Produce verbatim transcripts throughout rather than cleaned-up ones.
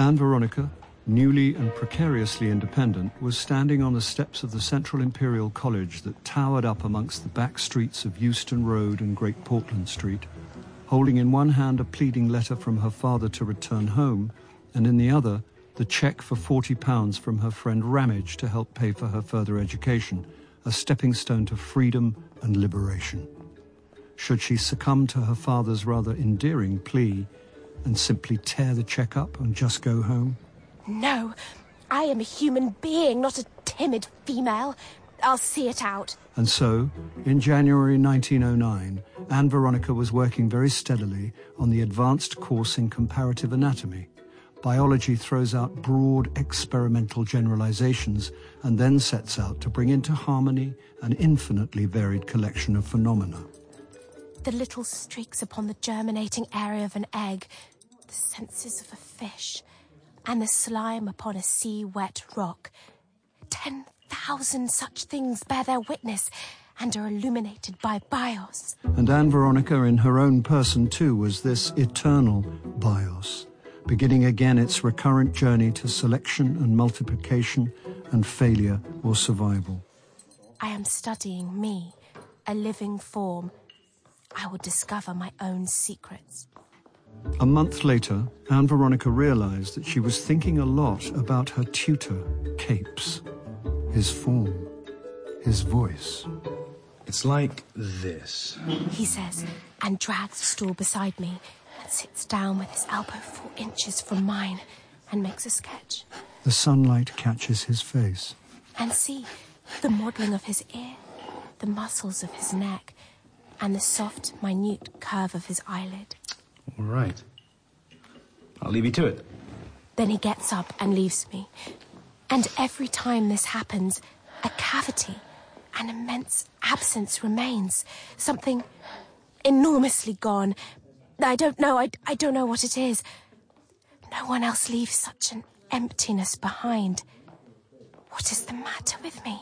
Anne Veronica, newly and precariously independent, was standing on the steps of the Central Imperial College that towered up amongst the back streets of Euston Road and Great Portland Street, holding in one hand a pleading letter from her father to return home, and in the other, the cheque for forty pounds from her friend Ramage to help pay for her further education, a stepping stone to freedom and liberation. Should she succumb to her father's rather endearing plea and simply tear the cheque up and just go home? No, I am a human being, not a timid female. I'll see it out. And so, in January nineteen oh nine, Anne Veronica was working very steadily on the advanced course in comparative anatomy. Biology throws out broad experimental generalizations and then sets out to bring into harmony an infinitely varied collection of phenomena. The little streaks upon the germinating area of an egg, the senses of a fish, and the slime upon a sea-wet rock. Ten thousand such things bear their witness and are illuminated by bios. And Anne Veronica in her own person too was this eternal bios, beginning again its recurrent journey to selection and multiplication and failure or survival. I am studying me, a living form. I will discover my own secrets. A month later, Anne Veronica realized that she was thinking a lot about her tutor, Capes. His form, his voice. It's like this, he says, and drags a stool beside me and sits down with his elbow four inches from mine and makes a sketch. The sunlight catches his face. And see, the modelling of his ear, the muscles of his neck, and the soft, minute curve of his eyelid. All right. I'll leave you to it. Then he gets up and leaves me. And every time this happens, a cavity, an immense absence remains. Something enormously gone. I don't know, I, I don't know what it is. No one else leaves such an emptiness behind. What is the matter with me?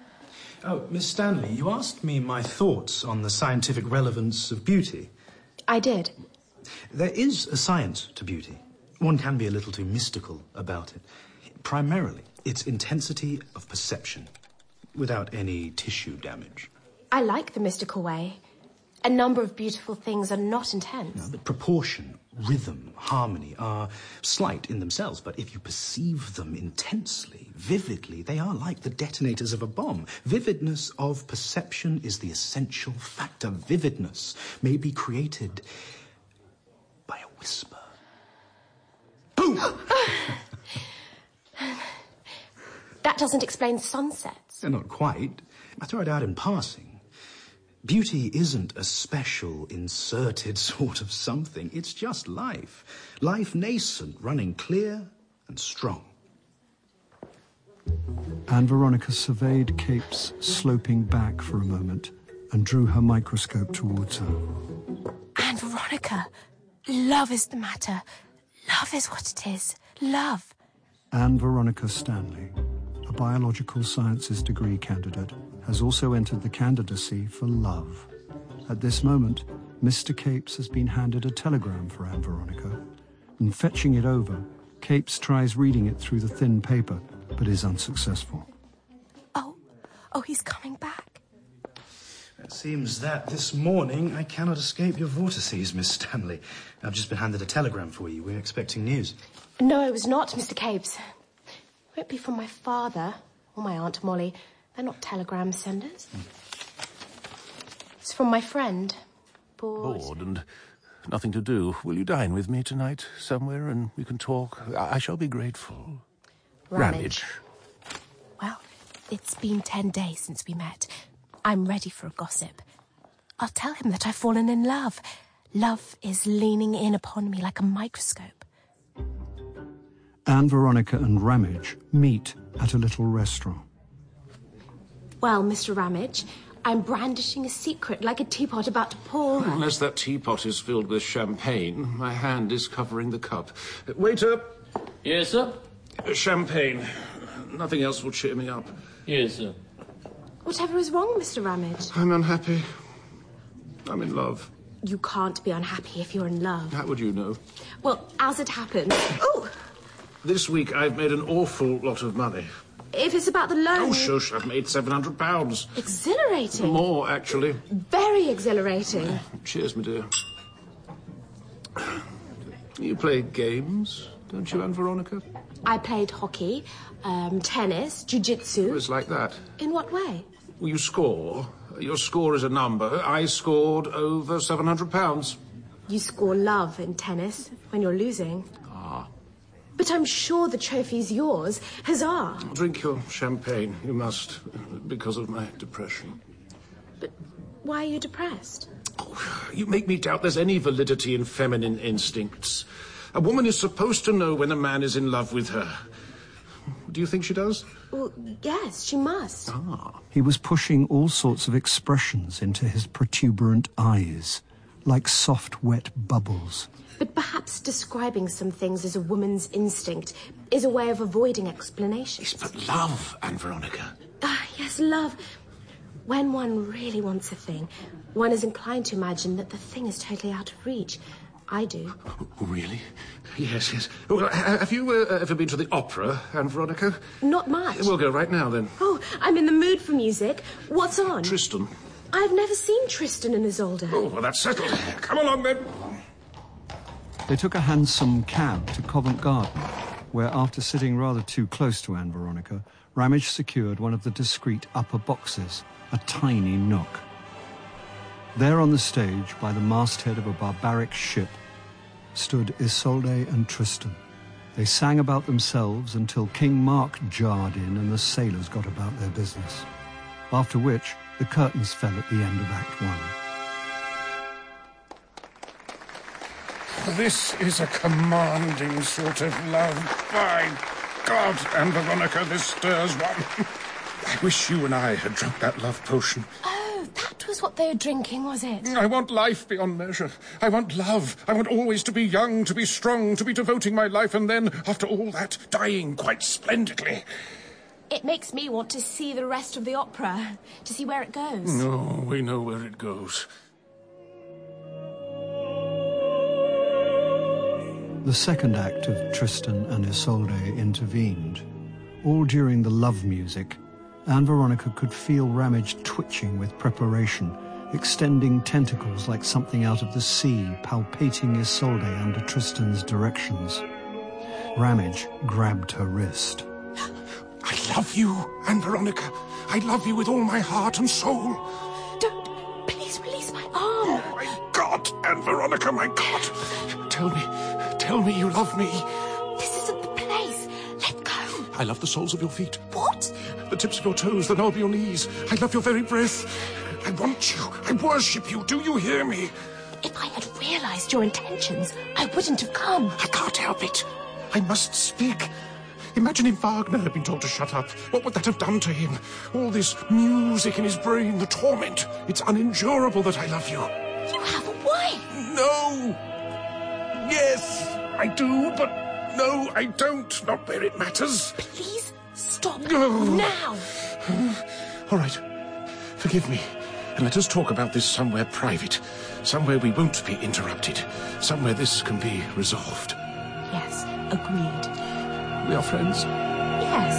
Oh, Miss Stanley, you asked me my thoughts on the scientific relevance of beauty. I did. There is a science to beauty. One can be a little too mystical about it. Primarily, it's intensity of perception, without any tissue damage. I like the mystical way. A number of beautiful things are not intense. No, but proportion, rhythm, harmony are slight in themselves, but if you perceive them intensely, vividly, they are like the detonators of a bomb. Vividness of perception is the essential factor. Vividness may be created by a whisper. Boom! That doesn't explain sunsets. Uh, not quite. I throw it out in passing. Beauty isn't a special, inserted sort of something. It's just life. Life nascent, running clear and strong. Anne Veronica surveyed Capes sloping back for a moment and drew her microscope towards her. Anne Veronica, love is the matter. Love is what it is. Love. Anne Veronica Stanley, a biological sciences degree candidate, has also entered the candidacy for love. At this moment, Mister Capes has been handed a telegram for Anne Veronica. In fetching it over, Capes tries reading it through the thin paper, but is unsuccessful. Oh, oh, he's coming back. It seems that this morning I cannot escape your vortices, Miss Stanley. I've just been handed a telegram for you. We're expecting news. No, it was not, Mister Capes. It won't be from my father or my Aunt Molly. They're not telegram senders. Mm. It's from my friend. Bored. Bored and nothing to do. Will you dine with me tonight somewhere and we can talk? I, I shall be grateful. Ramage. Well, it's been ten days since we met. I'm ready for a gossip. I'll tell him that I've fallen in love. Love is leaning in upon me like a microscope. Anne Veronica and Ramage meet at a little restaurant. Well, Mister Ramage, I'm brandishing a secret like a teapot about to pour. Unless that teapot is filled with champagne, my hand is covering the cup. Waiter! Yes, sir? Champagne. Nothing else will cheer me up. Yes, sir. Whatever is wrong, Mister Ramage? I'm unhappy. I'm in love. You can't be unhappy if you're in love. How would you know? Well, as it happens... Oh! This week I've made an awful lot of money. If it's about the loan... Oh, shush, I've made seven hundred pounds. Exhilarating. More, actually. Very exhilarating. Cheers, my dear. You play games, don't you, Anne Veronica? I played hockey, um, tennis, jiu-jitsu. It's like that. In what way? Well, you score. Your score is a number. I scored over seven hundred pounds. You score love in tennis when you're losing. Ah. But I'm sure the trophy's yours. Huzzah! Drink your champagne. You must, because of my depression. But why are you depressed? Oh, you make me doubt there's any validity in feminine instincts. A woman is supposed to know when a man is in love with her. Do you think she does? Well, yes, she must. Ah. He was pushing all sorts of expressions into his protuberant eyes, like soft, wet bubbles. But perhaps describing some things as a woman's instinct is a way of avoiding explanation. It's but love, Anne Veronica. Ah, yes, love. When one really wants a thing, one is inclined to imagine that the thing is totally out of reach. I do. Oh, really? Yes, yes. Well, have you uh, ever been to the opera, Anne Veronica? Not much. We'll go right now, then. Oh, I'm in the mood for music. What's on? Tristan. I've never seen Tristan and Isolde. Oh, well, that's settled. Come along, then. They took a hansom cab to Covent Garden, where, after sitting rather too close to Anne Veronica, Ramage secured one of the discreet upper boxes, a tiny nook. There on the stage, by the masthead of a barbaric ship, stood Isolde and Tristan. They sang about themselves until King Mark jarred in and the sailors got about their business. After which, the curtains fell at the end of Act One. This is a commanding sort of love. By God, Anne Veronica, this stirs one. I wish you and I had drunk that love potion. Oh, that was what they were drinking, was it? I want life beyond measure. I want love. I want always to be young, to be strong, to be devoting my life, and then, after all that, dying quite splendidly. It makes me want to see the rest of the opera, to see where it goes. No, we know where it goes. The second act of Tristan and Isolde intervened. All during the love music, Anne Veronica could feel Ramage twitching with preparation, extending tentacles like something out of the sea, palpating Isolde under Tristan's directions. Ramage grabbed her wrist. I love you, Anne Veronica. I love you with all my heart and soul. Don't, please release my arm. Oh, my God, Anne Veronica, my God. Tell me, tell me you love me. This isn't the place. Let go. I love the soles of your feet. What? The tips of your toes, the knob of your knees. I love your very breath. I want you. I worship you. Do you hear me? If I had realized your intentions, I wouldn't have come. I can't help it. I must speak. Imagine if Wagner had been told to shut up. What would that have done to him? All this music in his brain, the torment. It's unendurable that I love you. You have a wife. No. Yes, I do, but no, I don't. Not where it matters. Please stop No. now. All right. Forgive me. And let us talk about this somewhere private. Somewhere we won't be interrupted. Somewhere this can be resolved. Yes, agreed. We are friends? Yes.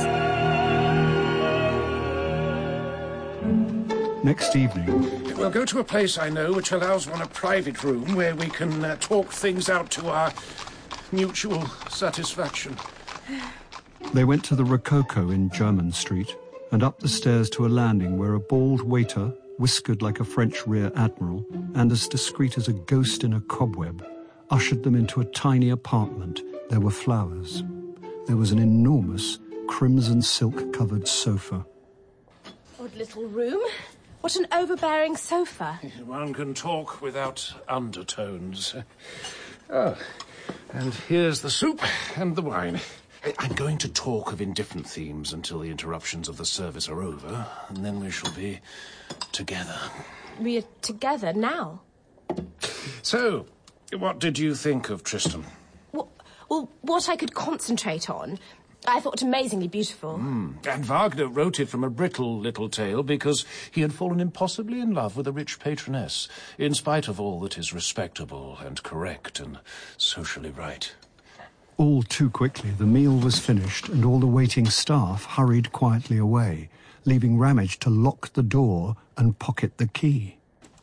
Next evening, We'll go to a place I know which allows one a private room where we can uh, talk things out to our mutual satisfaction. they went to the Rococo in Jermyn Street and up the stairs to a landing where a bald waiter, whiskered like a French rear admiral and as discreet as a ghost in a cobweb, ushered them into a tiny apartment. There were flowers. There was an enormous crimson silk-covered sofa. Odd little room. What an overbearing sofa. One can talk without undertones. Oh, and here's the soup and the wine. I'm going to talk of indifferent themes until the interruptions of the service are over, and then we shall be together. We are together now. So, what did you think of Tristan? Well, well, what I could concentrate on, I thought amazingly beautiful. Mm. And Wagner wrote it from a brittle little tale because he had fallen impossibly in love with a rich patroness, in spite of all that is respectable and correct and socially right. All too quickly, the meal was finished and all the waiting staff hurried quietly away, leaving Ramage to lock the door and pocket the key.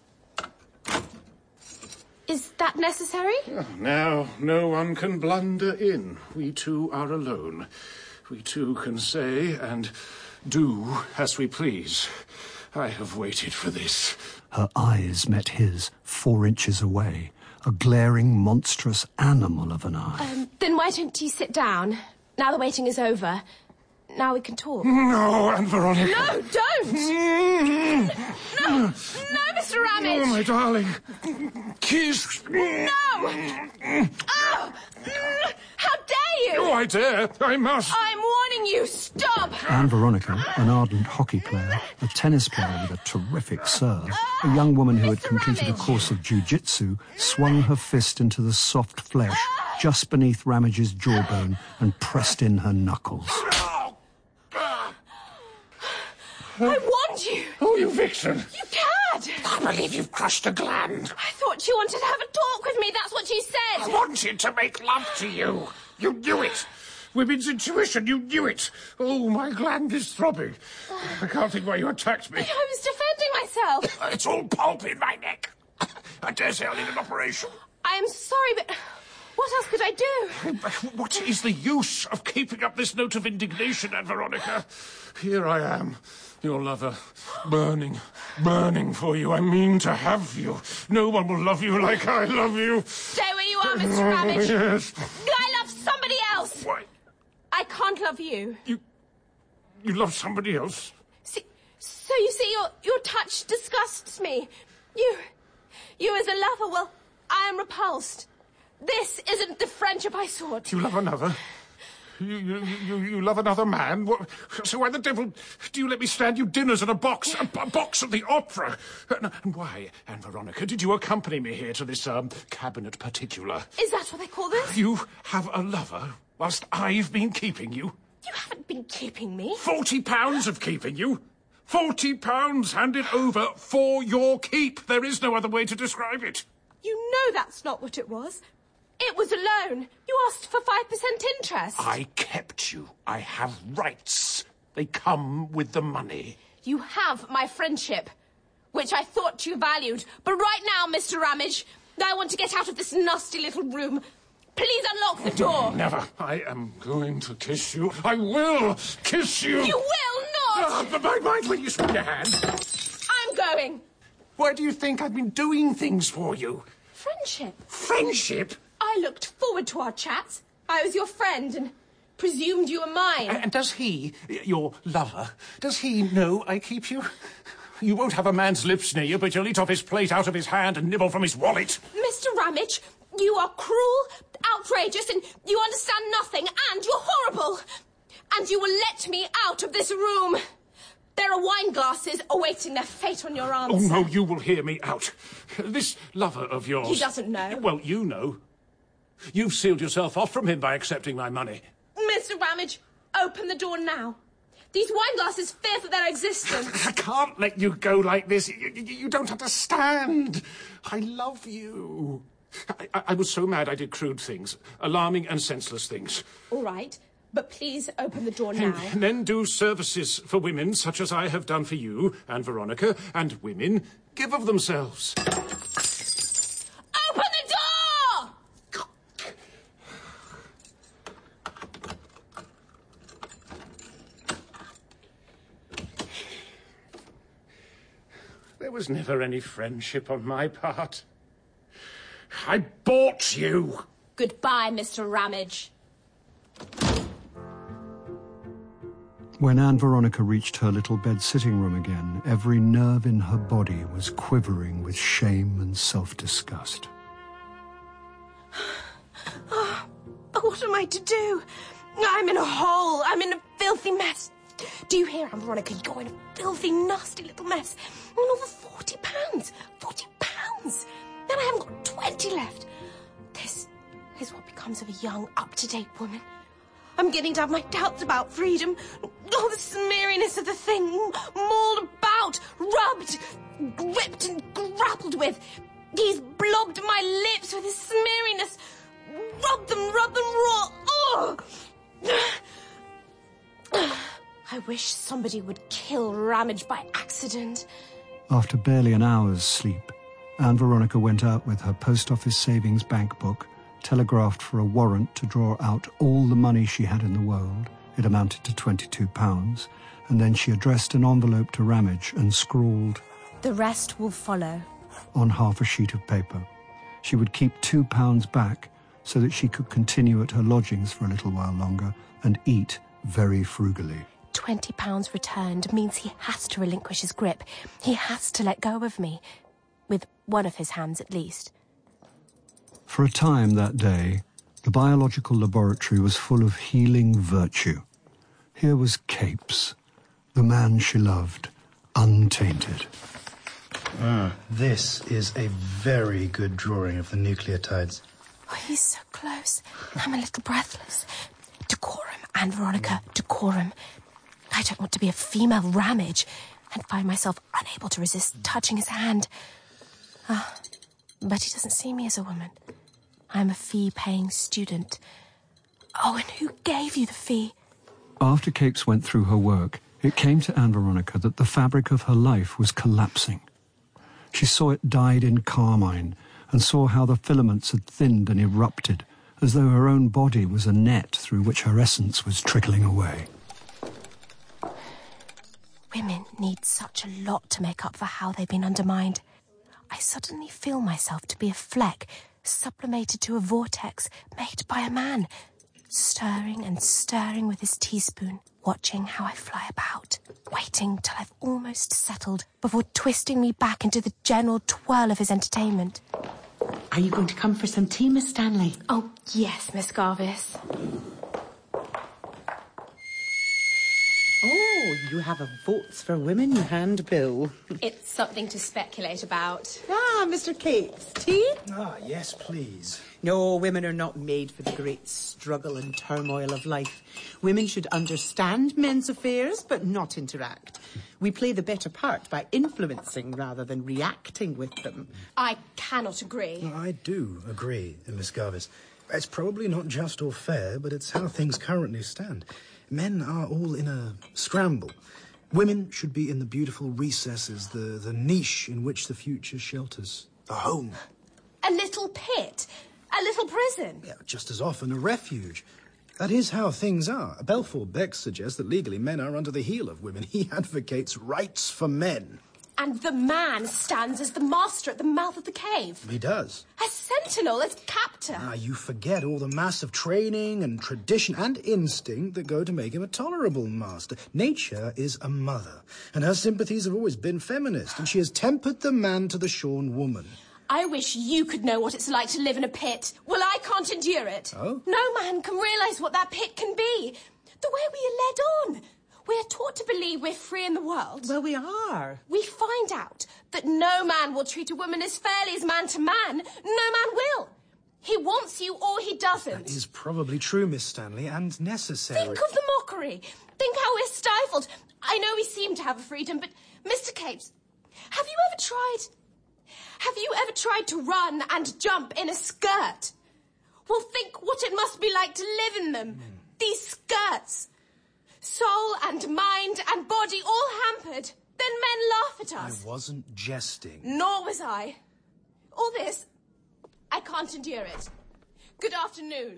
Is that necessary? Oh, now no one can blunder in. We two are alone. We two can say and do as we please. I have waited for this. Her eyes met his, four inches away, a glaring, monstrous animal of an eye. Um, then why don't you sit down? Now the waiting is over. Now we can talk. No, Aunt Veronica. No, don't! no, no, Mister Ramage! Oh, my darling. Kiss. No! Oh! How dare you! Oh, I dare. I must. I'm warning you. Stop! Anne Veronica, an ardent hockey player, a tennis player with a terrific serve, a young woman who had completed a course of jiu-jitsu, swung her fist into the soft flesh just beneath Ramage's jawbone and pressed in her knuckles. I warned you! Oh, you vixen! You cad! I believe you've crushed a gland. I thought you wanted to have a talk with me. That's what you I said. wanted to make love to you. You knew it. Women's intuition, you knew it. Oh, my gland is throbbing. I can't think why you attacked me. I was defending myself. It's all pulp in my neck. I dare say I'll need an operation. I am sorry, but what else could I do? What is the use of keeping up this note of indignation, Aunt Veronica? Here I am, your lover, burning, burning for you. I mean to have you. No one will love you like I love you. Stay where you are, Mister Ramage. Yes. I love somebody else. Why? I can't love you. You... you love somebody else? See, so you see, your your touch disgusts me. You, you as a lover, well, I am repulsed. This isn't the friendship I sought. You love another? You, you, you, you love another man? What, so why the devil do you let me stand you dinners in a box, a, a box at the opera? And, and why, Anne Veronica, did you accompany me here to this um, cabinet particular? Is that what they call this? You have a lover whilst I've been keeping you? You haven't been keeping me. Forty pounds of keeping you? Forty pounds handed over for your keep. There is no other way to describe it. You know that's not what it was. It was a loan. You asked for five percent interest. I kept you. I have rights. They come with the money. You have my friendship, which I thought you valued. But right now, Mister Ramage, I want to get out of this nasty little room. Please unlock the door. Never. I am going to kiss you. I will kiss you. You will not. Ah, but mind, mind when you swing your hand. I'm going. Why do you think I've been doing things for you? Friendship. Friendship? I looked forward to our chats. I was your friend and presumed you were mine. And does he, your lover, does he know I keep you? You won't have a man's lips near you, but you'll eat off his plate out of his hand and nibble from his wallet. Mister Ramage, you are cruel, outrageous, and you understand nothing, and you're horrible. And you will let me out of this room. There are wine glasses awaiting their fate on your arms. Oh, no, you will hear me out. This lover of yours... He doesn't know. Well, you know. You've sealed yourself off from him by accepting my money. Mister Ramage, open the door now. These wine glasses fear for their existence. I can't let you go like this. You, you, you don't understand. I love you. I, I, I was so mad I did crude things, alarming and senseless things. All right, but please open the door now. And then do services for women, such as I have done for you and Veronica, and women give of themselves. Open the door! There was never any friendship on my part. I bought you. Goodbye, Mister Ramage. When Anne Veronica reached her little bed-sitting room again, every nerve in her body was quivering with shame and self-disgust. Oh, what am I to do? I'm in a hole. I'm in a filthy mess. Do you hear, Anne Veronica? You're in a filthy, nasty little mess. And all for forty pounds. Forty pounds. Then I haven't got twenty left. This is what becomes of a young, up-to-date woman. I'm getting to have my doubts about freedom. Oh, the smeariness of the thing. Mauled about, rubbed, gripped and grappled with. He's blobbed my lips with his smeariness. Rubbed them, rubbed them raw. Oh! I wish somebody would kill Ramage by accident. After barely an hour's sleep, Anne Veronica went out with her post office savings bank book, telegraphed for a warrant to draw out all the money she had in the world. It amounted to twenty-two pounds, and then she addressed an envelope to Ramage and scrawled, "The rest will follow," on half a sheet of paper. She would keep two pounds back so that she could continue at her lodgings for a little while longer and eat very frugally. Twenty pounds returned means he has to relinquish his grip. He has to let go of me. With one of his hands, at least. For a time that day, the biological laboratory was full of healing virtue. Here was Capes, the man she loved, untainted. Ah, this is a very good drawing of the nucleotides. Oh, he's so close. I'm a little breathless. Decorum, Anne Veronica, decorum. I don't want to be a female Ramage and find myself unable to resist touching his hand. Ah, but he doesn't see me as a woman. I'm a fee-paying student. Oh, and who gave you the fee? After Capes went through her work, it came to Anne Veronica that the fabric of her life was collapsing. She saw it dyed in carmine and saw how the filaments had thinned and erupted, as though her own body was a net through which her essence was trickling away. Women need such a lot to make up for how they've been undermined. I suddenly feel myself to be a fleck, sublimated to a vortex made by a man, stirring and stirring with his teaspoon, watching how I fly about, waiting till I've almost settled before twisting me back into the general twirl of his entertainment. Are you going to come for some tea, Miss Stanley? Oh, yes, Miss Garvis. Oh, you have a Votes for Women handbill. It's something to speculate about. Ah, Mister Capes, tea? Ah, yes, please. No, women are not made for the great struggle and turmoil of life. Women should understand men's affairs, but not interact. We play the better part by influencing rather than reacting with them. I cannot agree. I do agree, Miss Garvis. It's probably not just or fair, but it's how things currently stand. Men are all in a scramble. Women should be in the beautiful recesses, the, the niche in which the future shelters. A home. A little pit. A little prison. Yeah, just as often a refuge. That is how things are. Balfour Beck suggests that legally men are under the heel of women. He advocates rights for men. And the man stands as the master at the mouth of the cave. He does. As sentinel, as captor. Ah, you forget all the massive training and tradition and instinct that go to make him a tolerable master. Nature is a mother, and her sympathies have always been feminist, and she has tempered the man to the shorn woman. I wish you could know what it's like to live in a pit. Well, I can't endure it. Oh? No man can realise what that pit can be. The way we are led on. We are taught to believe we're free in the world. Well, we are. We find out that no man will treat a woman as fairly as man to man. No man will. He wants you or he doesn't. That is probably true, Miss Stanley, and necessary. Think of the mockery. Think how we're stifled. I know we seem to have a freedom, but Mister Capes, have you ever tried... Have you ever tried to run and jump in a skirt? Well, think what it must be like to live in them. Mm. These skirts. Soul and mind and body all hampered. Then men laugh at us. I wasn't jesting. Nor was I. All this, I can't endure it. Good afternoon.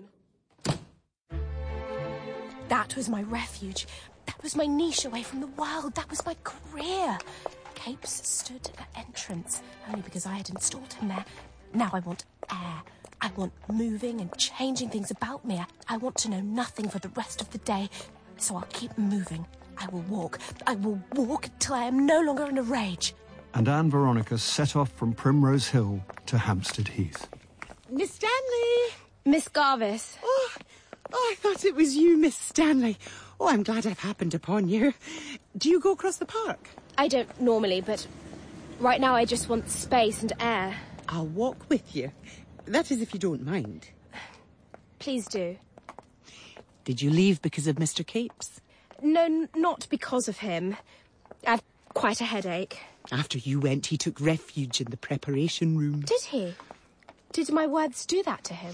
That was my refuge. That was my niche away from the world. That was my career. Capes stood at the entrance, only because I had installed him there. Now I want air. I want moving and changing things about me. I, I want to know nothing for the rest of the day. So I'll keep moving. I will walk. I will walk until I am no longer in a rage. And Anne Veronica set off from Primrose Hill to Hampstead Heath. Miss Stanley! Miss Garvis. Oh, oh, I thought it was you, Miss Stanley. Oh, I'm glad I've happened upon you. Do you go across the park? I don't normally, but right now I just want space and air. I'll walk with you. That is, if you don't mind. Please do. Did you leave because of Mister Capes? No, n- not because of him. I've quite a headache. After you went, he took refuge in the preparation room. Did he? Did my words do that to him?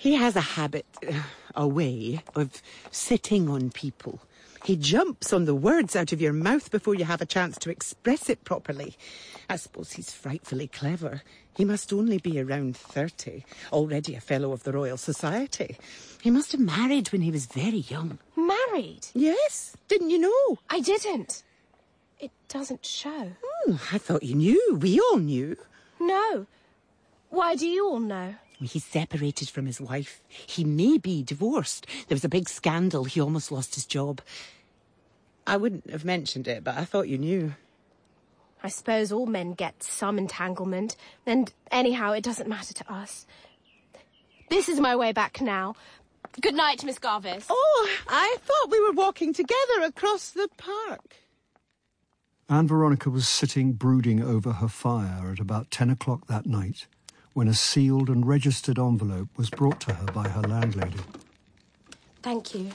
He has a habit, uh, a way, of sitting on people. He jumps on the words out of your mouth before you have a chance to express it properly. I suppose he's frightfully clever. He must only be around thirty, already a Fellow of the Royal Society. He must have married when he was very young. Married? Yes, didn't you know? I didn't. It doesn't show. Oh, I thought you knew. We all knew. No. Why do you all know? He's separated from his wife. He may be divorced. There was a big scandal. He almost lost his job. I wouldn't have mentioned it, but I thought you knew. I suppose all men get some entanglement, and anyhow, it doesn't matter to us. This is my way back now. Good night, Miss Garvis. Oh, I thought we were walking together across the park. Anne Veronica was sitting brooding over her fire at about ten o'clock that night when a sealed and registered envelope was brought to her by her landlady. Thank you.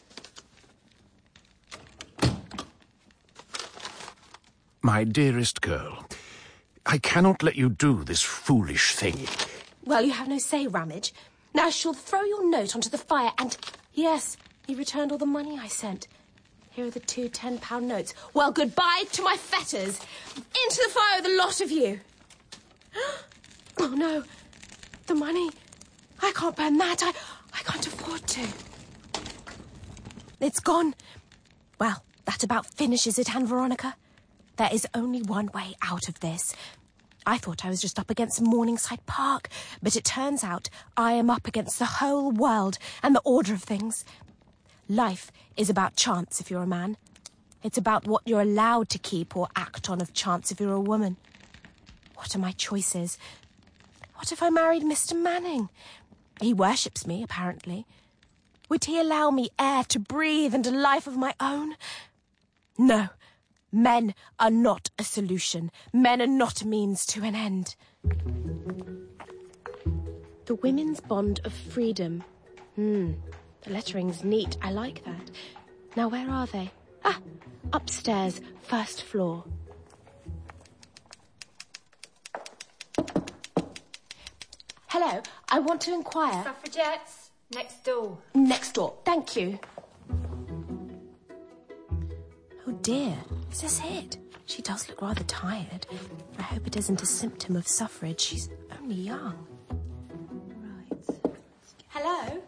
My dearest girl, I cannot let you do this foolish thing. Well, you have no say, Ramage. Now she'll throw your note onto the fire and... Yes, he returned all the money I sent. Here are the two ten-pound notes. Well, goodbye to my fetters. Into the fire with the lot of you. Oh, no. The money. I can't burn that. I, I can't afford to. It's gone. Well, that about finishes it, Anne Veronica. There is only one way out of this. I thought I was just up against Morningside Park, but it turns out I am up against the whole world and the order of things. Life is about chance if you're a man. It's about what you're allowed to keep or act on of chance if you're a woman. What are my choices? What if I married Mister Manning? He worships me, apparently. Would he allow me air to breathe and a life of my own? No. Men are not a solution. Men are not a means to an end. The Women's Bond of Freedom. Hmm, the lettering's neat. I like that. Now, where are they? Ah, upstairs, first floor. Hello, I want to inquire... Suffragettes, next door. Next door, thank you. Oh dear, is this it? She does look rather tired. I hope it isn't a symptom of suffrage. She's only young. Right. Hello?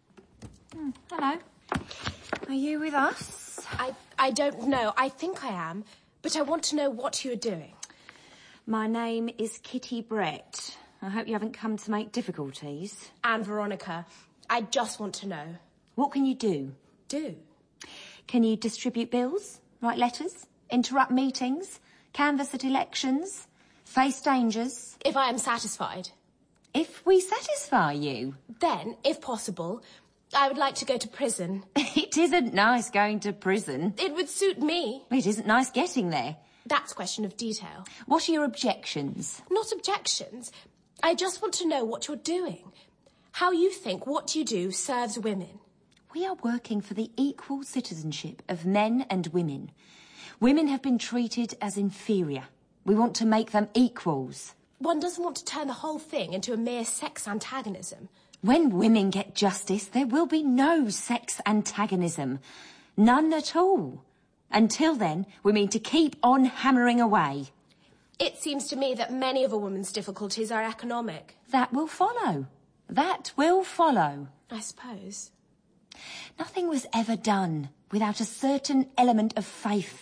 Hmm, hello. Are you with us? I, I don't know. I think I am. But I want to know what you're doing. My name is Kitty Brett. I hope you haven't come to make difficulties. Anne Veronica, I just want to know. What can you do? Do? Can you distribute bills? Write letters? Interrupt meetings? Canvass at elections? Face dangers? If I am satisfied. If we satisfy you. Then, if possible, I would like to go to prison. It isn't nice going to prison. It would suit me. It isn't nice getting there. That's a question of detail. What are your objections? Not objections. I just want to know what you're doing. How you think what you do serves women. We are working for the equal citizenship of men and women. Women have been treated as inferior. We want to make them equals. One doesn't want to turn the whole thing into a mere sex antagonism. When women get justice, there will be no sex antagonism. None at all. Until then, we mean to keep on hammering away. It seems to me that many of a woman's difficulties are economic. That will follow. That will follow. I suppose. Nothing was ever done without a certain element of faith.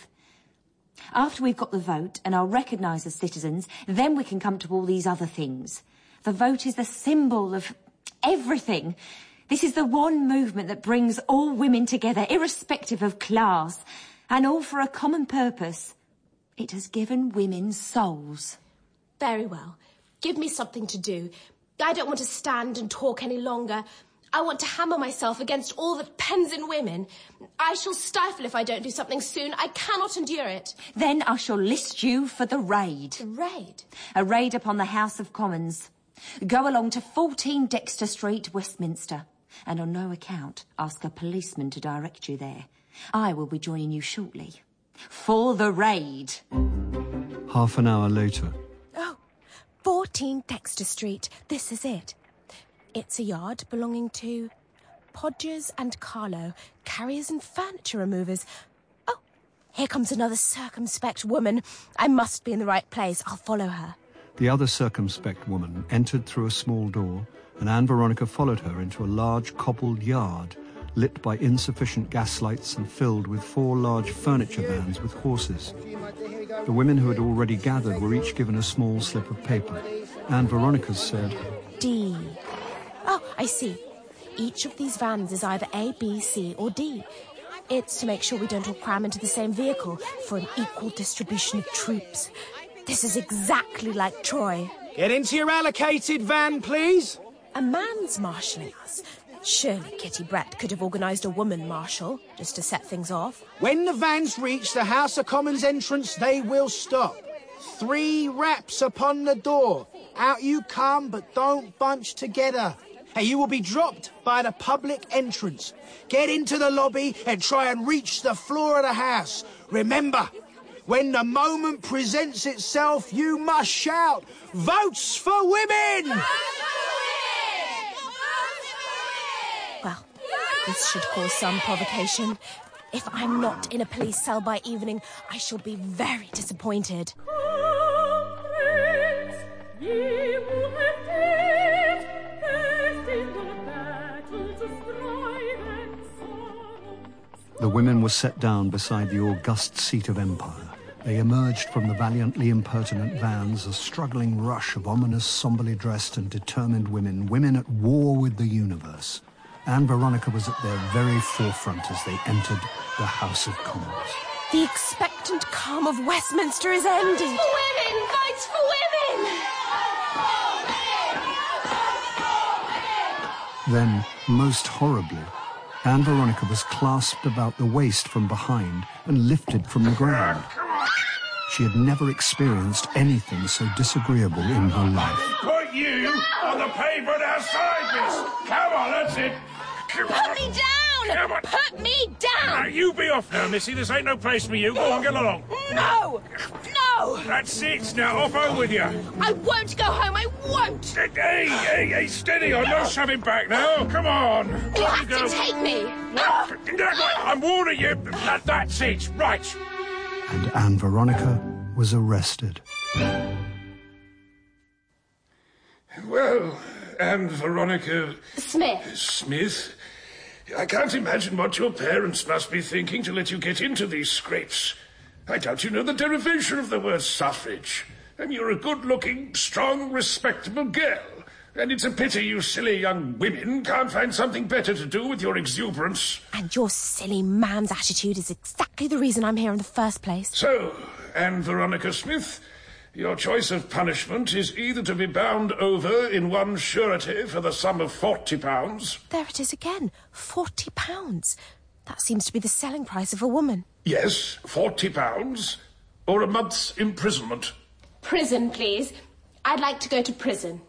After we've got the vote and are recognised as citizens, then we can come to all these other things. The vote is the symbol of everything. This is the one movement that brings all women together, irrespective of class, and all for a common purpose. It has given women souls. Very well. Give me something to do. I don't want to stand and talk any longer. I want to hammer myself against all that pens in women. I shall stifle if I don't do something soon. I cannot endure it. Then I shall list you for the raid. The raid? A raid upon the House of Commons. Go along to fourteen Dexter Street, Westminster, and on no account ask a policeman to direct you there. I will be joining you shortly. For the raid. Half an hour later. Oh, fourteen Dexter Street. This is it. It's a yard belonging to Podgers and Carlo, carriers and furniture removers. Oh, here comes another circumspect woman. I must be in the right place. I'll follow her. The other circumspect woman entered through a small door, and Anne Veronica followed her into a large cobbled yard, lit by insufficient gaslights and filled with four large furniture vans with horses. The women who had already gathered were each given a small slip of paper. Anne Veronica said, D. Oh, I see. Each of these vans is either A, B, C, or D. It's to make sure we don't all cram into the same vehicle for an equal distribution of troops. This is exactly like Troy. Get into your allocated van, please. A man's marshalling us. Surely Kitty Brett could have organised a woman marshal, just to set things off. When the vans reach the House of Commons entrance, they will stop. Three raps upon the door. Out you come, but don't bunch together. And you will be dropped by the public entrance. Get into the lobby and try and reach the floor of the House. Remember, when the moment presents itself, you must shout, "Votes for women!" Well, this should cause some provocation. If I'm not in a police cell by evening, I shall be very disappointed. The women were set down beside the august seat of empire. They emerged from the valiantly impertinent vans, a struggling rush of ominous, somberly dressed and determined women, women at war with the universe. Anne Veronica was at their very forefront as they entered the House of Commons. The expectant calm of Westminster is ended. Votes for women! Votes for women! Then, most horribly, Anne Veronica was clasped about the waist from behind and lifted from the ground. She had never experienced anything so disagreeable in her life. Put you on the pavement outside, miss. Come on, that's it. Come Put on. me down! Come on. Put me down! Now, you be off now, missy. This ain't no place for you. Go on, get along. No! No! That's it. Now, off home with you. I won't go home. I won't! Hey, hey, hey, steady on. No shoving back now. Come on. You Off have go. to take me! I'm warning you. That, that's it. Right. And Anne Veronica was arrested. Well, Anne Veronica... Smith. Smith? I can't imagine what your parents must be thinking to let you get into these scrapes. I doubt you know the derivation of the word suffrage. And you're a good-looking, strong, respectable girl. And it's a pity you silly young women can't find something better to do with your exuberance. And your silly man's attitude is exactly the reason I'm here in the first place. So, Anne Veronica Smith, your choice of punishment is either to be bound over in one surety for the sum of forty pounds. There it is again. Forty pounds. That seems to be the selling price of a woman. Yes, forty pounds. Or a month's imprisonment. Prison, please. I'd like to go to prison.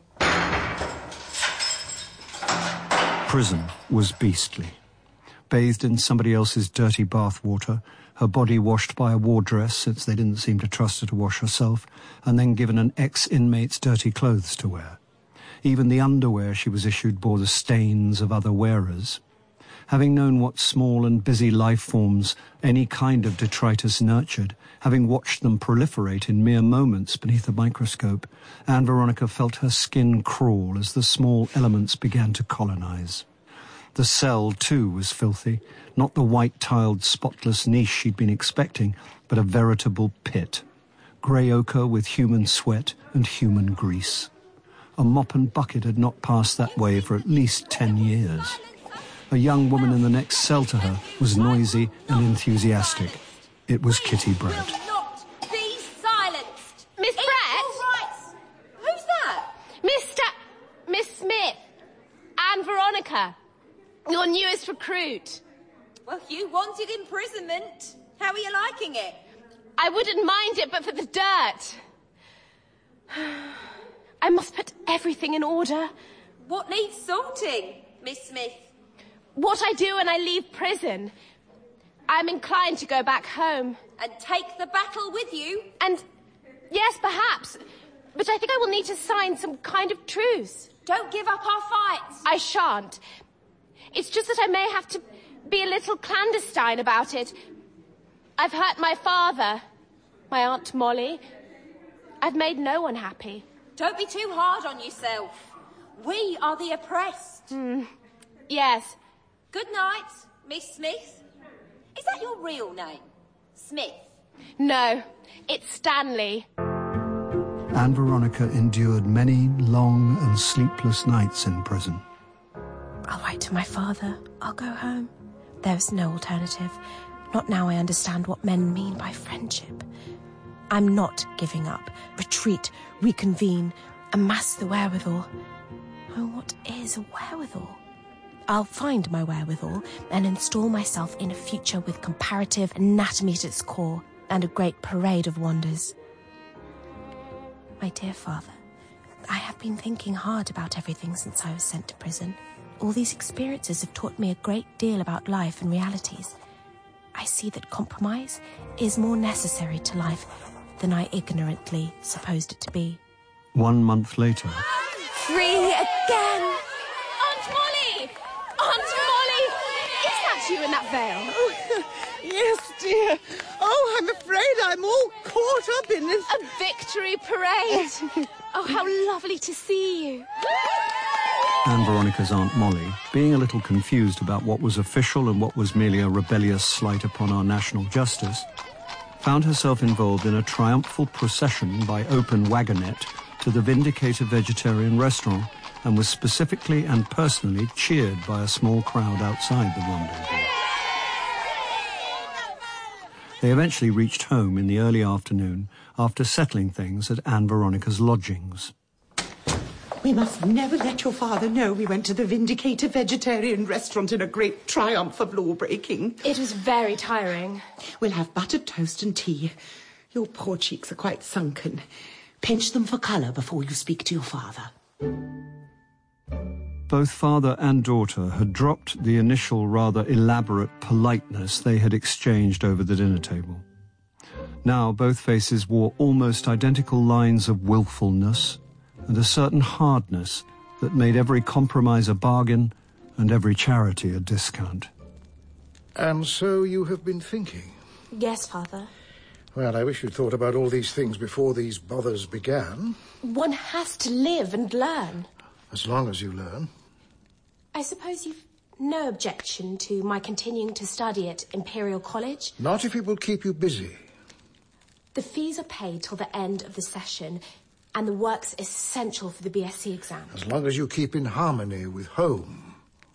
Prison was beastly. Bathed in somebody else's dirty bath water, her body washed by a wardress since they didn't seem to trust her to wash herself, and then given an ex-inmate's dirty clothes to wear. Even the underwear she was issued bore the stains of other wearers. Having known what small and busy life forms any kind of detritus nurtured, having watched them proliferate in mere moments beneath a microscope, Anne Veronica felt her skin crawl as the small elements began to colonize. The cell, too, was filthy, not the white-tiled, spotless niche she'd been expecting, but a veritable pit. Grey ochre with human sweat and human grease. A mop and bucket had not passed that way for at least ten years. A young woman in the next cell to her was noisy and enthusiastic. It was Kitty Brett. Not be silenced! Miss Brett? Right. Who's that? Mister... Miss Smith. Anne Veronica. Your newest recruit. Well, you wanted imprisonment. How are you liking it? I wouldn't mind it, but for the dirt. I must put everything in order. What needs sorting, Miss Smith? What I do when I leave prison. I'm inclined to go back home. And take the battle with you? And, yes, perhaps. But I think I will need to sign some kind of truce. Don't give up our fights. I shan't. It's just that I may have to be a little clandestine about it. I've hurt my father, my Aunt Molly. I've made no one happy. Don't be too hard on yourself. We are the oppressed. Hmm. Yes. Good night, Miss Smith. Is that your real name? Smith? No, it's Stanley. Anne Veronica endured many long and sleepless nights in prison. I'll write to my father. I'll go home. There's no alternative. Not now I understand what men mean by friendship. I'm not giving up. Retreat, reconvene, amass the wherewithal. Oh, what is a wherewithal? I'll find my wherewithal and install myself in a future with comparative anatomy at its core and a great parade of wonders. My dear father, I have been thinking hard about everything since I was sent to prison. All these experiences have taught me a great deal about life and realities. I see that compromise is more necessary to life than I ignorantly supposed it to be. One month later... Free again! Aunt Molly! Aunt Molly! Is that you in that veil? Oh, yes, dear. Oh, I'm afraid I'm all caught up in this... A victory parade! Oh, how lovely to see you. Anne Veronica's Aunt Molly, being a little confused about what was official and what was merely a rebellious slight upon our national justice, found herself involved in a triumphal procession by open wagonette to the Vindicator Vegetarian Restaurant and was specifically and personally cheered by a small crowd outside the rendezvous. They eventually reached home in the early afternoon after settling things at Anne Veronica's lodgings. We must never let your father know we went to the Vindicator Vegetarian Restaurant in a great triumph of law-breaking. It was very tiring. We'll have buttered toast and tea. Your poor cheeks are quite sunken. Pinch them for colour before you speak to your father. Both father and daughter had dropped the initial rather elaborate politeness they had exchanged over the dinner table. Now both faces wore almost identical lines of willfulness and a certain hardness that made every compromise a bargain and every charity a discount. And so you have been thinking? Yes, father. Well, I wish you'd thought about all these things before these bothers began. One has to live and learn. As long as you learn. I suppose you've no objection to my continuing to study at Imperial College? Not if it will keep you busy. The fees are paid till the end of the session, and the work's essential for the B S c exam. As long as you keep in harmony with home.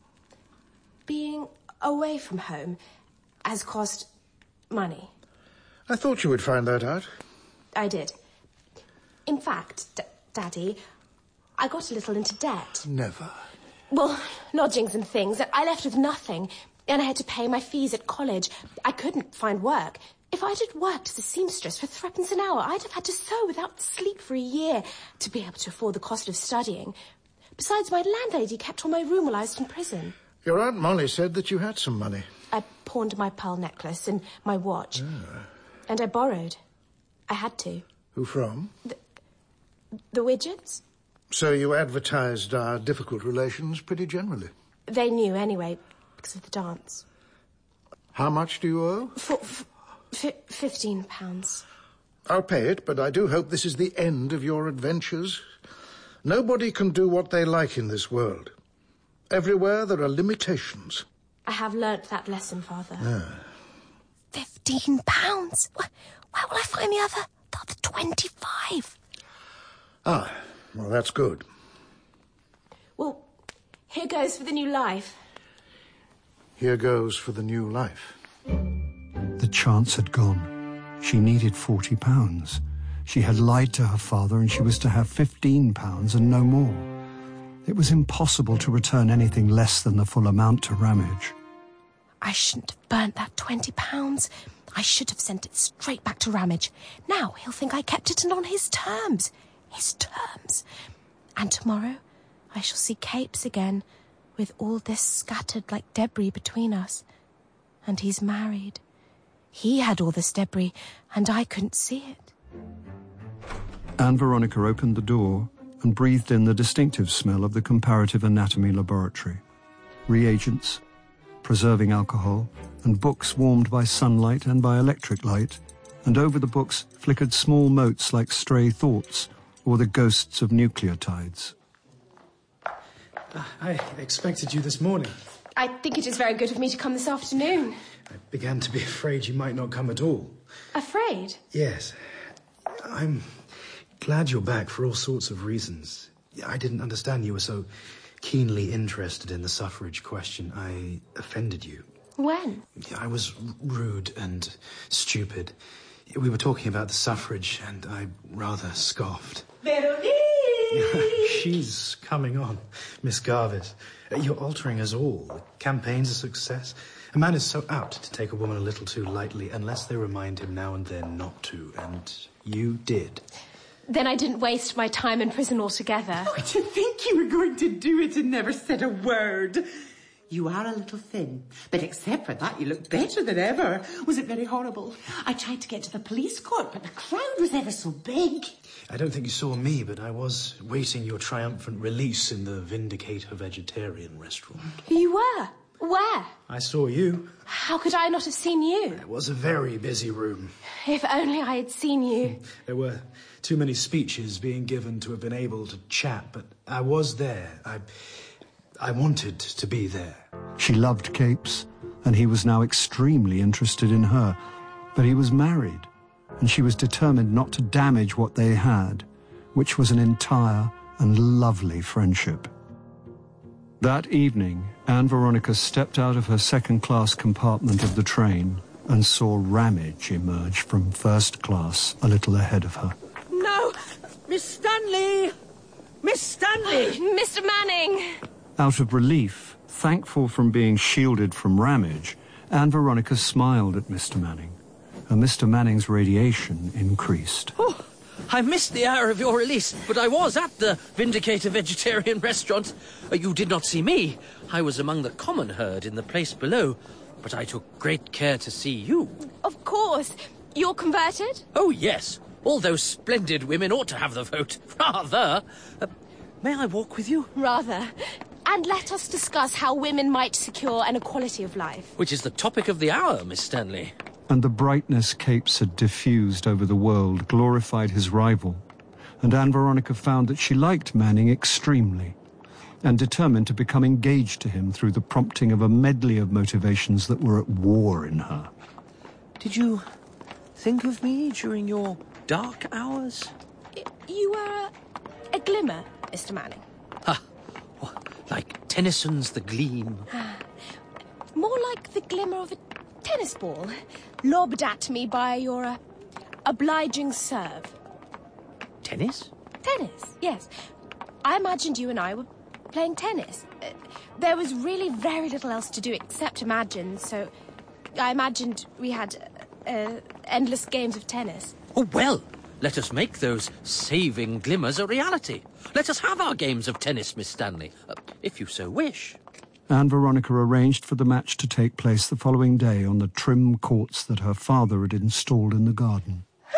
Being away from home has cost money. I thought you would find that out. I did. In fact, D- Daddy, I got a little into debt. Never. Well, lodgings and things. I left with nothing, and I had to pay my fees at college. I couldn't find work. If I'd had worked as a seamstress for threepence an hour, I'd have had to sew without sleep for a year to be able to afford the cost of studying. Besides, my landlady kept all my room while I was in prison. Your Aunt Molly said that you had some money. I pawned my pearl necklace and my watch. Ah. And I borrowed. I had to. Who from? The, the Widgetts. So you advertised our difficult relations pretty generally? They knew anyway, because of the dance. How much do you owe? For, for, f- Fifteen pounds. I'll pay it, but I do hope this is the end of your adventures. Nobody can do what they like in this world. Everywhere there are limitations. I have learnt that lesson, Father. Ah. Fifteen pounds? Where, where will I find the other, the other twenty-five? Ah, well, that's good. Well, here goes for the new life. Here goes for the new life. The chance had gone. She needed forty pounds. She had lied to her father and she was to have fifteen pounds and no more. It was impossible to return anything less than the full amount to Ramage. I shouldn't have burnt that twenty pounds. I should have sent it straight back to Ramage. Now he'll think I kept it and on his terms. His terms. And tomorrow I shall see Capes again, with all this scattered like debris between us. And he's married. He had all this debris, and I couldn't see it. Anne Veronica opened the door and breathed in the distinctive smell of the comparative anatomy laboratory. Reagents, preserving alcohol, and books warmed by sunlight and by electric light, and over the books flickered small motes like stray thoughts or the ghosts of nucleotides. I expected you this morning. I think it is very good of me to come this afternoon. I began to be afraid you might not come at all. Afraid? Yes. I'm glad you're back for all sorts of reasons. I didn't understand you were so keenly interested in the suffrage question. I offended you. When? I was rude and stupid. We were talking about the suffrage, and I rather scoffed. Veronique! She's coming on, Miss Garvis. You're altering us all. The campaign's a success. A man is so apt to take a woman a little too lightly unless they remind him now and then not to, and you did. Then I didn't waste my time in prison altogether. Oh, to think you were going to do it and never said a word. You are a little thin, but except for that, you look better than ever. Was it very horrible? I tried to get to the police court, but the crowd was ever so big. I don't think you saw me, but I was waiting your triumphant release in the Vindicator Vegetarian restaurant. You were? Where? I saw you. How could I not have seen you? It was a very busy room. If only I had seen you. There were too many speeches being given to have been able to chat, but I was there. I... I wanted to be there. She loved capes, and he was now extremely interested in her. But he was married, and she was determined not to damage what they had, which was an entire and lovely friendship. That evening, Anne Veronica stepped out of her second-class compartment of the train and saw Ramage emerge from first class a little ahead of her. No! Miss Stanley! Miss Stanley! Mister Manning! Out of relief, thankful from being shielded from Ramage, Anne Veronica smiled at Mister Manning, and Mister Manning's radiation increased. Oh, I missed the hour of your release, but I was at the Vindicator Vegetarian restaurant. Uh, you did not see me. I was among the common herd in the place below, but I took great care to see you. Of course. You're converted? Oh, yes. All those splendid women ought to have the vote. Rather. Uh, may I walk with you? Rather. And let us discuss how women might secure an equality of life. Which is the topic of the hour, Miss Stanley. And the brightness Capes had diffused over the world glorified his rival, and Anne Veronica found that she liked Manning extremely, and determined to become engaged to him through the prompting of a medley of motivations that were at war in her. Did you think of me during your dark hours? You were a, a glimmer, Mister Manning. Ah, like Tennyson's The Gleam. More like the glimmer of a tennis ball, lobbed at me by your uh, obliging serve. Tennis? Tennis, yes. I imagined you and I were playing tennis. Uh, there was really very little else to do except imagine, so I imagined we had uh, endless games of tennis. Oh, well, let us make those saving glimmers a reality. Let us have our games of tennis, Miss Stanley, uh, if you so wish. Anne Veronica arranged for the match to take place the following day on the trim courts that her father had installed in the garden.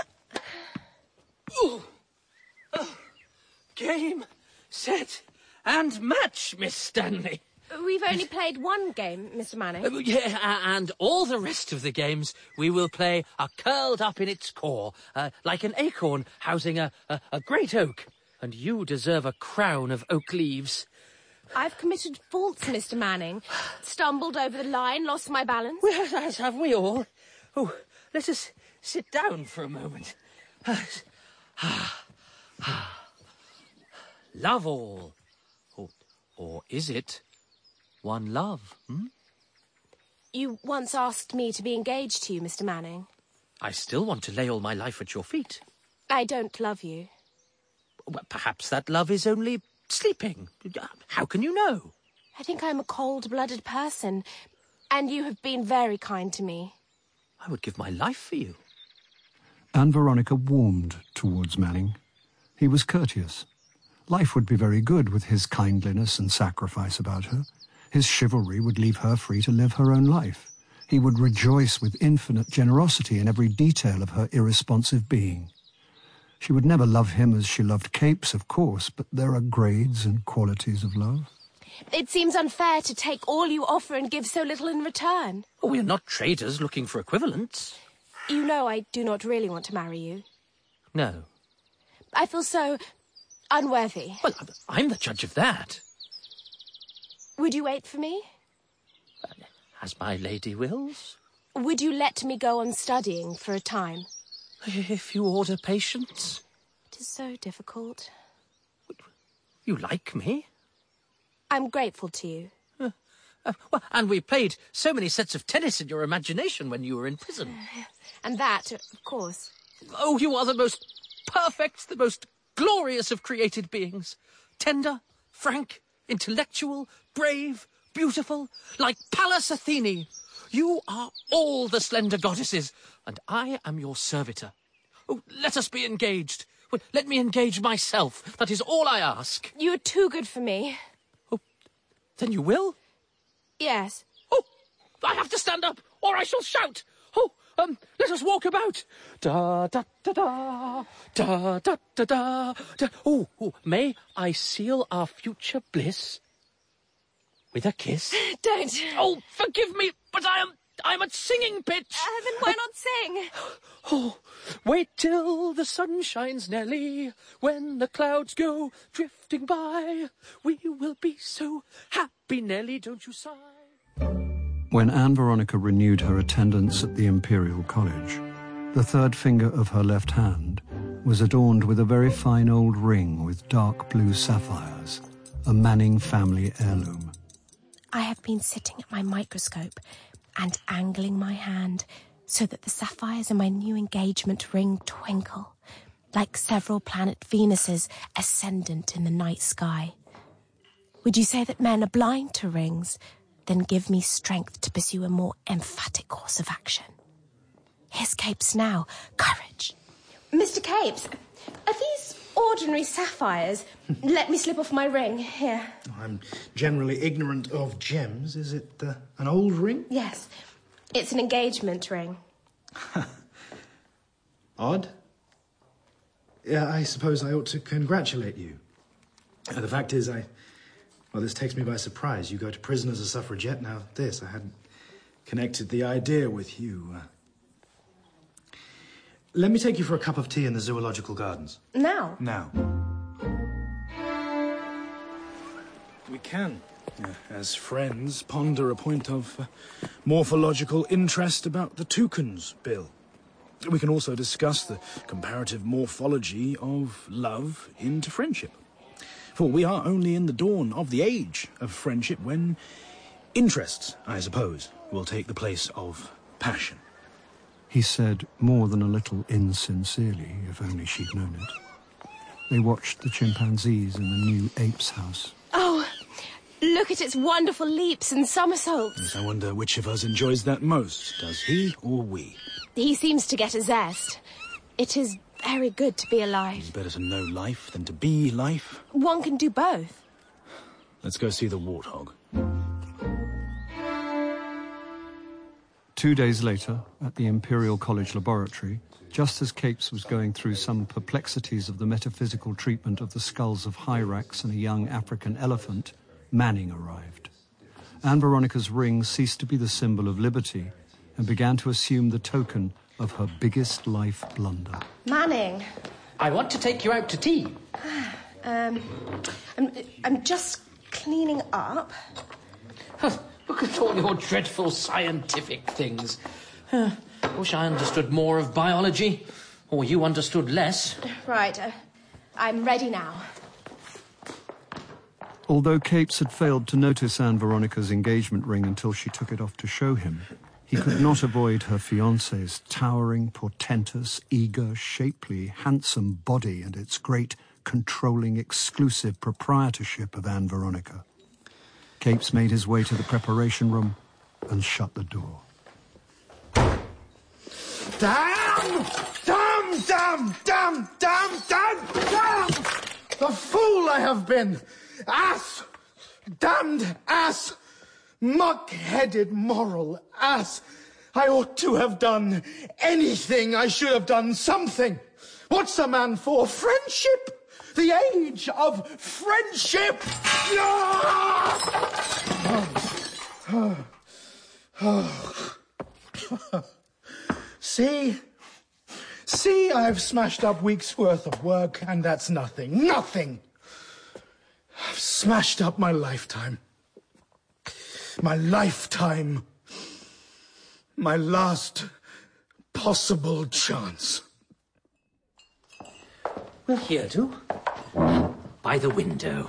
Ooh. Uh, game, set, and match, Miss Stanley. We've only played one game, Mister Manning. Uh, yeah, uh, and all the rest of the games we will play are curled up in its core, uh, like an acorn housing a, a, a great oak. And you deserve a crown of oak leaves. I've committed faults, Mister Manning. Stumbled over the line, lost my balance. Well, as have we all. Oh, let us sit down for a moment. Love all. Or, or is it one love, hmm? You once asked me to be engaged to you, Mister Manning. I still want to lay all my life at your feet. I don't love you. Well, perhaps that love is only sleeping. How can you know? I think I'm a cold-blooded person, and you have been very kind to me. I would give my life for you. Anne Veronica warmed towards Manning. He was courteous. Life would be very good with his kindliness and sacrifice about her. His chivalry would leave her free to live her own life. He would rejoice with infinite generosity in every detail of her irresponsive being. She would never love him as she loved Capes, of course, but there are grades and qualities of love. It seems unfair to take all you offer and give so little in return. Oh, we are not traders looking for equivalents. You know I do not really want to marry you. No. I feel so unworthy. Well, I'm the judge of that. Would you wait for me? As my lady wills. Would you let me go on studying for a time? If you order patience. It is so difficult. You like me? I'm grateful to you. Uh, uh, well, and we played so many sets of tennis in your imagination when you were in prison. And that, of course. Oh, you are the most perfect, the most glorious of created beings. Tender, frank, intellectual, brave, beautiful, like Pallas Athene. You are all the slender goddesses, and I am your servitor. Oh, let us be engaged. Well, let me engage myself. That is all I ask. You are too good for me. Oh, then you will? Yes. Oh, I have to stand up, or I shall shout. Oh, um, let us walk about. Da da da da da da da da. da. Oh, oh, may I seal our future bliss with a kiss? Don't. Oh, forgive me, but I am I'm at singing pitch. Uh, then why not sing? Oh, wait till the sun shines, Nelly. When the clouds go drifting by, we will be so happy, Nelly. Don't you sigh? When Anne Veronica renewed her attendance at the Imperial College, the third finger of her left hand was adorned with a very fine old ring with dark blue sapphires, a Manning family heirloom. I have been sitting at my microscope and angling my hand so that the sapphires in my new engagement ring twinkle like several planet Venuses ascendant in the night sky. Would you say that men are blind to rings? Then give me strength to pursue a more emphatic course of action. Here's Capes now. Courage. Mister Capes, are these ordinary sapphires? Let me slip off my ring. Here. I'm generally ignorant of gems. Is it uh, an old ring? Yes. It's an engagement ring. Odd. Yeah, I suppose I ought to congratulate you. Uh, the fact is, I... Well, this takes me by surprise. You go to prison as a suffragette. Now, this, I hadn't connected the idea with you. Uh, let me take you for a cup of tea in the Zoological Gardens. Now? Now. We can, uh, as friends, ponder a point of uh, morphological interest about the toucans, Bill. We can also discuss the comparative morphology of love into friendship. For we are only in the dawn of the age of friendship when interests, I suppose, will take the place of passion. He said more than a little insincerely, if only she'd known it. They watched the chimpanzees in the new ape's house. Oh, look at its wonderful leaps and somersaults. Yes, I wonder which of us enjoys that most, does he or we? He seems to get a zest. It is very good to be alive. It's better to know life than to be life. One can do both. Let's go see the warthog. Two days later, at the Imperial College laboratory, just as Capes was going through some perplexities of the metaphysical treatment of the skulls of hyrax and a young African elephant, Manning arrived. Anne Veronica's ring ceased to be the symbol of liberty and began to assume the token of her biggest life blunder. Manning. I want to take you out to tea. um, I'm, I'm just cleaning up. Look at all your dreadful scientific things. Uh, I wish I understood more of biology, or you understood less. Right, uh, I'm ready now. Although Capes had failed to notice Anne Veronica's engagement ring until she took it off to show him, he could not avoid her fiancé's towering, portentous, eager, shapely, handsome body and its great, controlling, exclusive proprietorship of Anne Veronica. Capes made his way to the preparation room and shut the door. Damn! Damn, damn, damn, damn, damn, damn! The fool I have been! Ass! Damned ass! Muck-headed moral ass! I ought to have done anything. I should have done something. What's a man for? Friendship! The age of friendship! See? See, I've smashed up weeks' worth of work, and that's nothing. Nothing! I've smashed up my lifetime. My lifetime. My last possible chance. Well, here, do. By the window.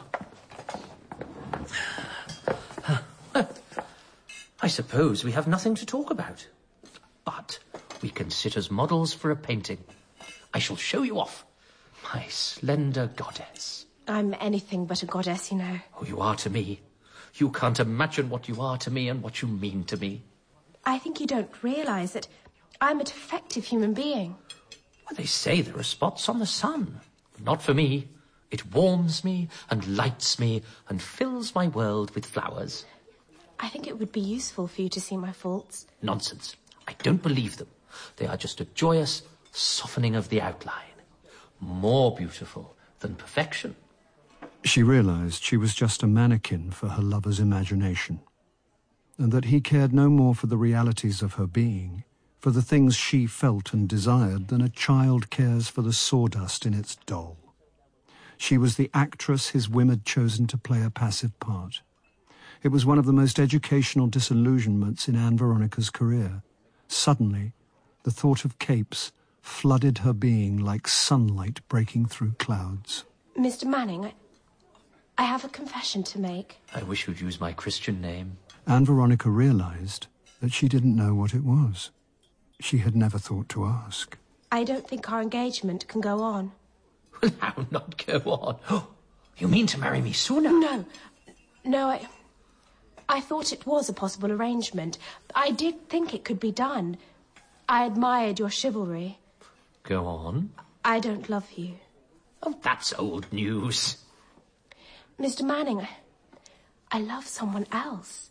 I suppose we have nothing to talk about. But we can sit as models for a painting. I shall show you off. My slender goddess. I'm anything but a goddess, you know. Oh, you are to me. You can't imagine what you are to me and what you mean to me. I think you don't realise that I'm a defective human being. Well, they say there are spots on the sun. Not for me. It warms me and lights me and fills my world with flowers. I think it would be useful for you to see my faults. Nonsense. I don't believe them. They are just a joyous softening of the outline. More beautiful than perfection. She realised she was just a mannequin for her lover's imagination, and that he cared no more for the realities of her being, for the things she felt and desired, than a child cares for the sawdust in its doll. She was the actress his whim had chosen to play a passive part. It was one of the most educational disillusionments in Anne Veronica's career. Suddenly, the thought of Capes flooded her being like sunlight breaking through clouds. Mister Manning, I, I have a confession to make. I wish you'd use my Christian name. Anne Veronica realised that she didn't know what it was. She had never thought to ask. I don't think our engagement can go on. Well, how not go on? You mean to marry me sooner? No. No, I... I thought it was a possible arrangement. I did think it could be done. I admired your chivalry. Go on. I don't love you. Oh, that's old news. Mister Manning, I, I love someone else.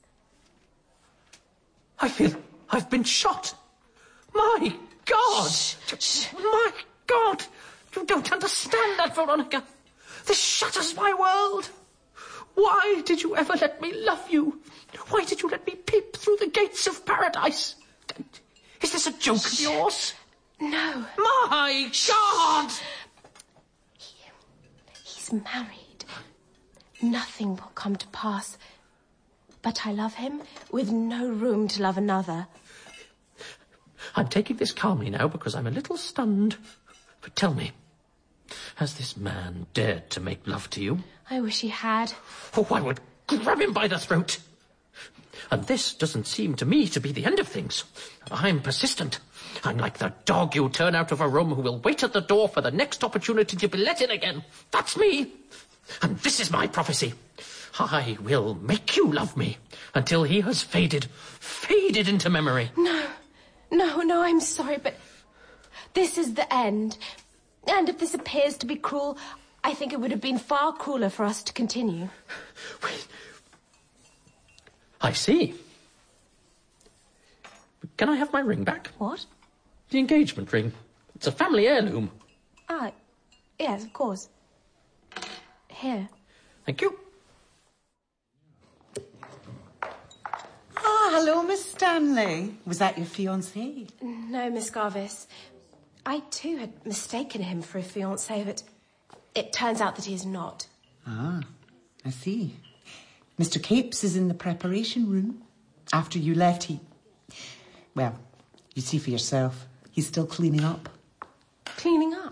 I feel I've been shot. My God! Shh, shh. My God! You don't understand that, Veronica. This shatters my world. Why did you ever let me love you? Why did you let me peep through the gates of paradise? Is this a joke of yours? No. My God! He, he's married. Nothing will come to pass. But I love him with no room to love another. I'm taking this calmly now because I'm a little stunned. But tell me, has this man dared to make love to you? I wish he had. Oh, I would grab him by the throat. And this doesn't seem to me to be the end of things. I'm persistent. I'm like the dog you turn out of a room who will wait at the door for the next opportunity to be let in again. That's me. And this is my prophecy. I will make you love me until he has faded, faded into memory. No, no, no, I'm sorry, but this is the end. And if this appears to be cruel, I think it would have been far crueler for us to continue. Wait. I see. Can I have my ring back? What? The engagement ring. It's a family heirloom. Ah, yes, of course. Here. Thank you. Ah, hello, Miss Stanley. Was that your fiancé? No, Miss Garvis. I, too, had mistaken him for a fiancé, but it turns out that he is not. Ah, I see. Mister Capes is in the preparation room. After you left, he... Well, you see for yourself. He's still cleaning up. Cleaning up?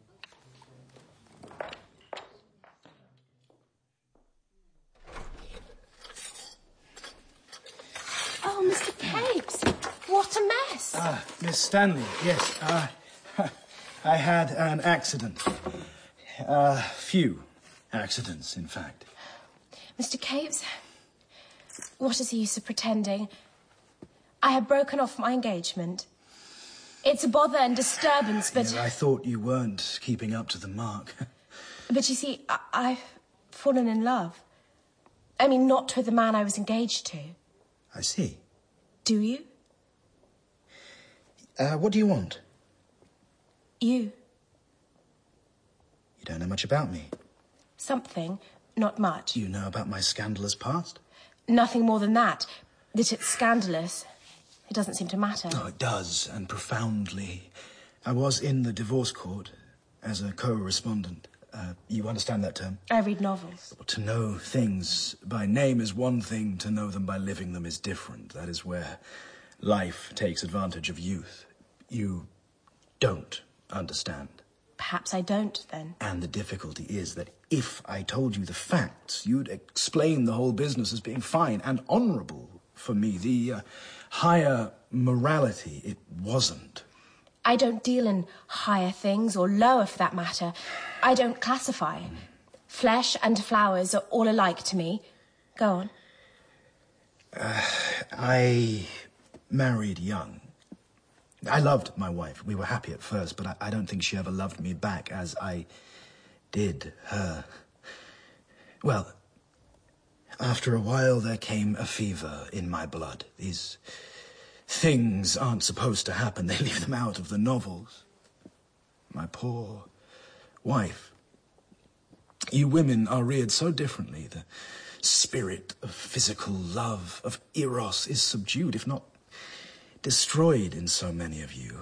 Oh, Mister Capes, what a mess. Ah, Miss Stanley, yes. Uh, I had an accident. A uh, few accidents, in fact. Mister Capes, what is the use of pretending? I have broken off my engagement. It's a bother and disturbance, but... Yeah, I thought you weren't keeping up to the mark. But you see, I- I've fallen in love. I mean, not with the man I was engaged to. I see. Do you? Uh, what do you want? You. You don't know much about me. Something, not much. You know about my scandalous past? Nothing more than that. That it's scandalous. It doesn't seem to matter. Oh, it does, and profoundly. I was in the divorce court as a co-respondent. Uh, you understand that term? I read novels. To know things by name is one thing, to know them by living them is different. That is where life takes advantage of youth. You don't understand. Perhaps I don't, then. And the difficulty is that if I told you the facts, you'd explain the whole business as being fine and honourable for me. The uh, higher morality, it wasn't. I don't deal in higher things, or lower for that matter. I don't classify. Mm. Flesh and flowers are all alike to me. Go on. Uh, I married young. I loved my wife. We were happy at first, but I, I don't think she ever loved me back as I did her. Well, after a while there came a fever in my blood. These things aren't supposed to happen. They leave them out of the novels. My poor wife. You women are reared so differently. The spirit of physical love, of eros, is subdued, if not destroyed in so many of you.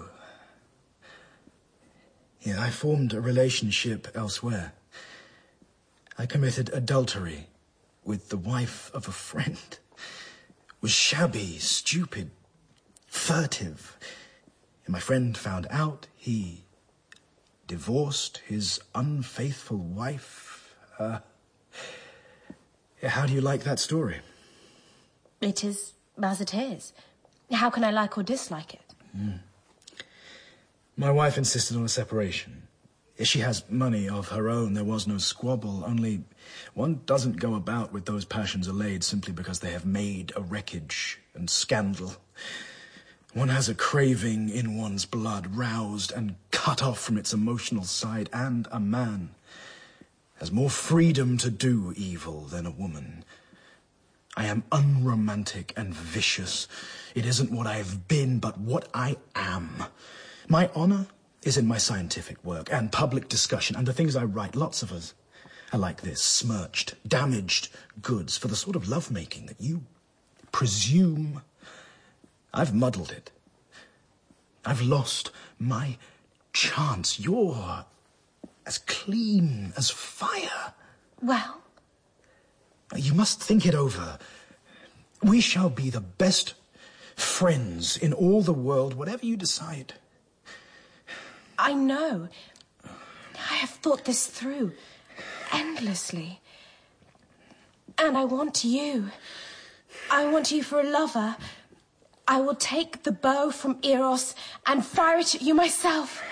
Yeah, I formed a relationship elsewhere. I committed adultery with the wife of a friend. Was shabby, stupid, furtive. And my friend found out. He divorced his unfaithful wife. Uh, how do you like that story? It is as it is. How can I like or dislike it? Mm. My wife insisted on a separation. She has money of her own. There was no squabble. Only one doesn't go about with those passions allayed simply because they have made a wreckage and scandal. One has a craving in one's blood, roused and cut off from its emotional side, and a man has more freedom to do evil than a woman. I am unromantic and vicious. It isn't what I've been, but what I am. My honour is in my scientific work and public discussion and the things I write. Lots of us are like this, smirched, damaged goods for the sort of lovemaking that you presume. I've muddled it. I've lost my chance. You're as clean as fire. Well? You must think it over. We shall be the best friends in all the world, whatever you decide. I know. I have thought this through endlessly. And I want you. I want you for a lover. I will take the bow from Eros and fire it at you myself.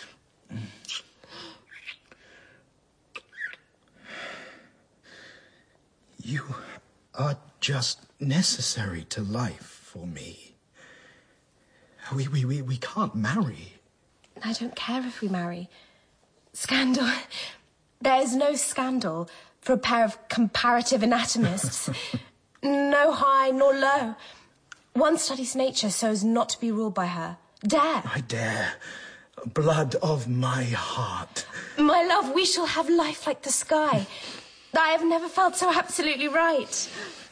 You are just necessary to life for me. We, we, we, we can't marry. I don't care if we marry. Scandal. There is no scandal for a pair of comparative anatomists. No high nor low. One studies nature so as not to be ruled by her. Dare. I dare. Blood of my heart. My love, we shall have life like the sky. I have never felt so absolutely right.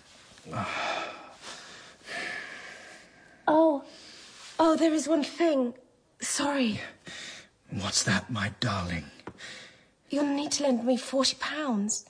Oh. Oh, there is one thing. Sorry. What's that, my darling? You'll need to lend me forty pounds.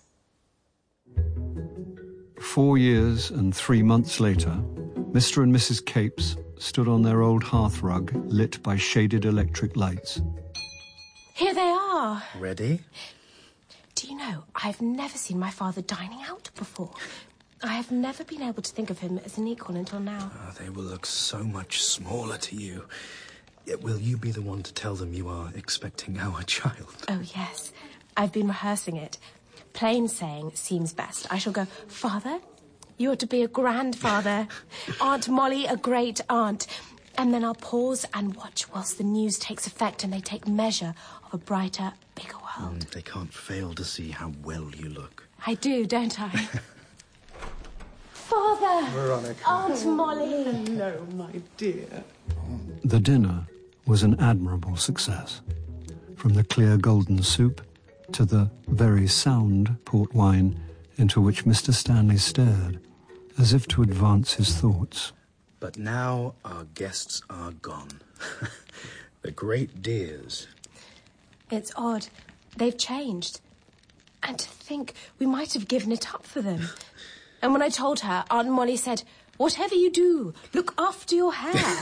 Four years and three months later, Mister and Missus Capes stood on their old hearth rug, lit by shaded electric lights. Here they are. Ready? Do you know, I've never seen my father dining out before. I have never been able to think of him as an equal until now. Oh, they will look so much smaller to you. Will you be the one to tell them you are expecting our child? Oh, yes. I've been rehearsing it. Plain saying seems best. I shall go, Father, you ought to be a grandfather. Aunt Molly, a great aunt. And then I'll pause and watch whilst the news takes effect and they take measure of a brighter, bigger world. Mm, they can't fail to see how well you look. I do, don't I? Father! Veronica. Aunt Molly! Hello, my dear. The dinner was an admirable success. From the clear golden soup to the very sound port wine into which Mister Stanley stared, as if to advance his thoughts. But now our guests are gone. The great dears. It's odd. They've changed. And to think we might have given it up for them. And when I told her, Aunt Molly said, "Whatever you do, look after your hair."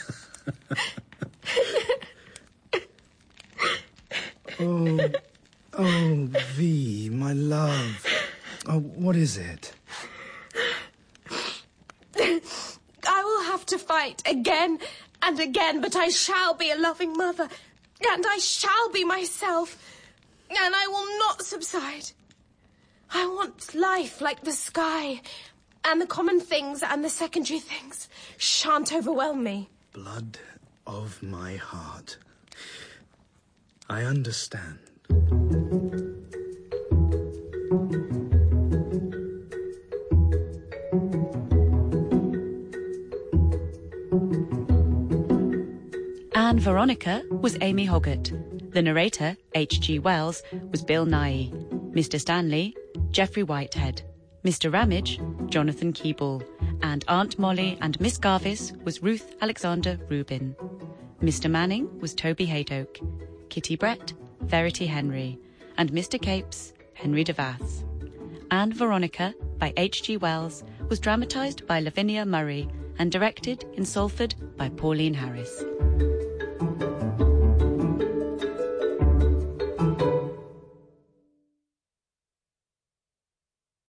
Oh, oh, V, my love. Oh, what is it? I will have to fight again and again, but I shall be a loving mother, and I shall be myself, and I will not subside. I want life like the sky, and the common things and the secondary things shan't overwhelm me. Blood of my heart. I understand. Anne Veronica was Amy Hoggart. The narrator, H G Wells, was Bill Nighy. Mister Stanley, Geoffrey Whitehead. Mister Ramage, Jonathan Keeble. And Aunt Molly and Miss Garvis was Ruth Alexander Rubin. Mister Manning was Toby Haydoke. Kitty Brett, Verity Henry. And Mister Capes, Henry de Vath. Anne Veronica, by H G Wells, was dramatised by Lavinia Murray and directed in Salford by Pauline Harris.